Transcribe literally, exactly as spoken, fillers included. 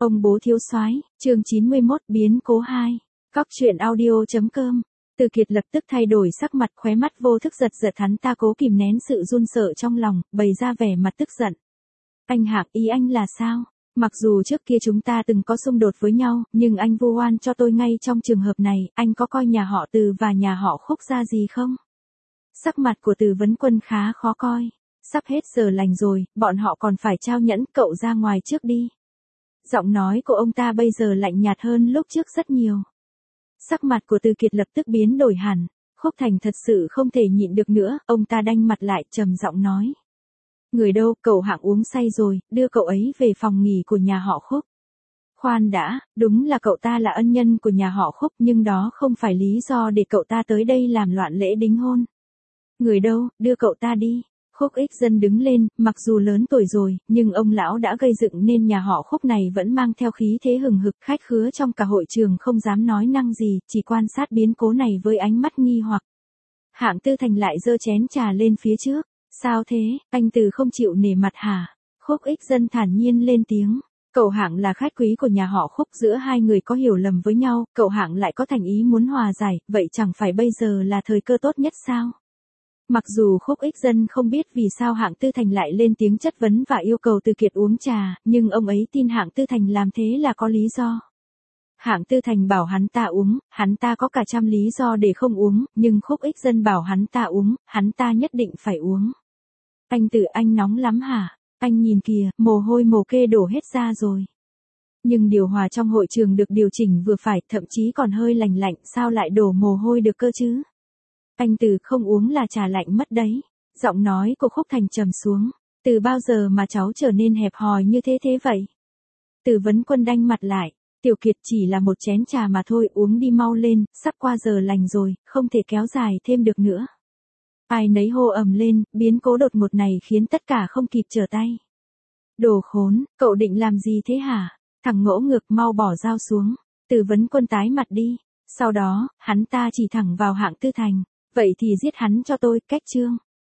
Ông bố thiếu soái, chương chín mươi mốt biến cố hai. Cóc truyện audio.com. Từ Kiệt lập tức thay đổi sắc mặt, khóe mắt vô thức giật giật, hắn ta cố kìm nén sự run sợ trong lòng, bày ra vẻ mặt tức giận. Anh Hạng, ý anh là sao? Mặc dù trước kia chúng ta từng có xung đột với nhau, nhưng anh vu oan cho tôi ngay trong trường hợp này, anh có coi nhà họ Từ và nhà họ Khúc ra gì không? Sắc mặt của Từ Vấn Quân khá khó coi. Sắp hết giờ lành rồi, bọn họ còn phải trao nhẫn, cậu ra ngoài trước đi. Giọng nói của ông ta bây giờ lạnh nhạt hơn lúc trước rất nhiều. Sắc mặt của Từ Kiệt lập tức biến đổi hẳn. Khúc Thành thật sự không thể nhịn được nữa, ông ta đanh mặt lại, trầm giọng nói. Người đâu, cậu Hạng uống say rồi, đưa cậu ấy về phòng nghỉ của nhà họ Khúc. Khoan đã, đúng là cậu ta là ân nhân của nhà họ Khúc, nhưng đó không phải lý do để cậu ta tới đây làm loạn lễ đính hôn. Người đâu, đưa cậu ta đi. Khúc Ích Dân đứng lên, mặc dù lớn tuổi rồi, nhưng ông lão đã gây dựng nên nhà họ Khúc này vẫn mang theo khí thế hừng hực, khách khứa trong cả hội trường không dám nói năng gì, chỉ quan sát biến cố này với ánh mắt nghi hoặc. Hạng Tư Thành lại giơ chén trà lên phía trước. Sao thế, anh Từ không chịu nể mặt hả? Khúc Ích Dân thản nhiên lên tiếng. Cậu Hạng là khách quý của nhà họ Khúc, giữa hai người có hiểu lầm với nhau, cậu Hạng lại có thành ý muốn hòa giải, vậy chẳng phải bây giờ là thời cơ tốt nhất sao? Mặc dù Khúc Ích Dân không biết vì sao Hạng Tư Thành lại lên tiếng chất vấn và yêu cầu Từ Kiệt uống trà, nhưng ông ấy tin Hạng Tư Thành làm thế là có lý do. Hạng Tư Thành bảo hắn ta uống, hắn ta có cả trăm lý do để không uống, nhưng Khúc Ích Dân bảo hắn ta uống, hắn ta nhất định phải uống. Anh Từ, anh nóng lắm hả? Anh nhìn kìa, mồ hôi mồ kê đổ hết ra rồi. Nhưng điều hòa trong hội trường được điều chỉnh vừa phải, thậm chí còn hơi lành lạnh, sao lại đổ mồ hôi được cơ chứ? Anh Từ, không uống là trà lạnh mất đấy. Giọng nói của Khúc Thành trầm xuống. Từ bao giờ mà cháu trở nên hẹp hòi như thế thế vậy? Từ Vấn Quân đanh mặt lại. Tiểu Kiệt, chỉ là một chén trà mà thôi, uống đi mau lên, sắp qua giờ lành rồi, không thể kéo dài thêm được nữa. Ai nấy hô ầm lên, biến cố đột ngột này khiến tất cả không kịp trở tay. Đồ khốn, cậu định làm gì thế hả? Thằng ngỗ ngược, mau bỏ dao xuống. Từ Vấn Quân tái mặt đi. Sau đó, hắn ta chỉ thẳng vào Hạng Tư Thành. Vậy thì giết hắn cho tôi, cách chương.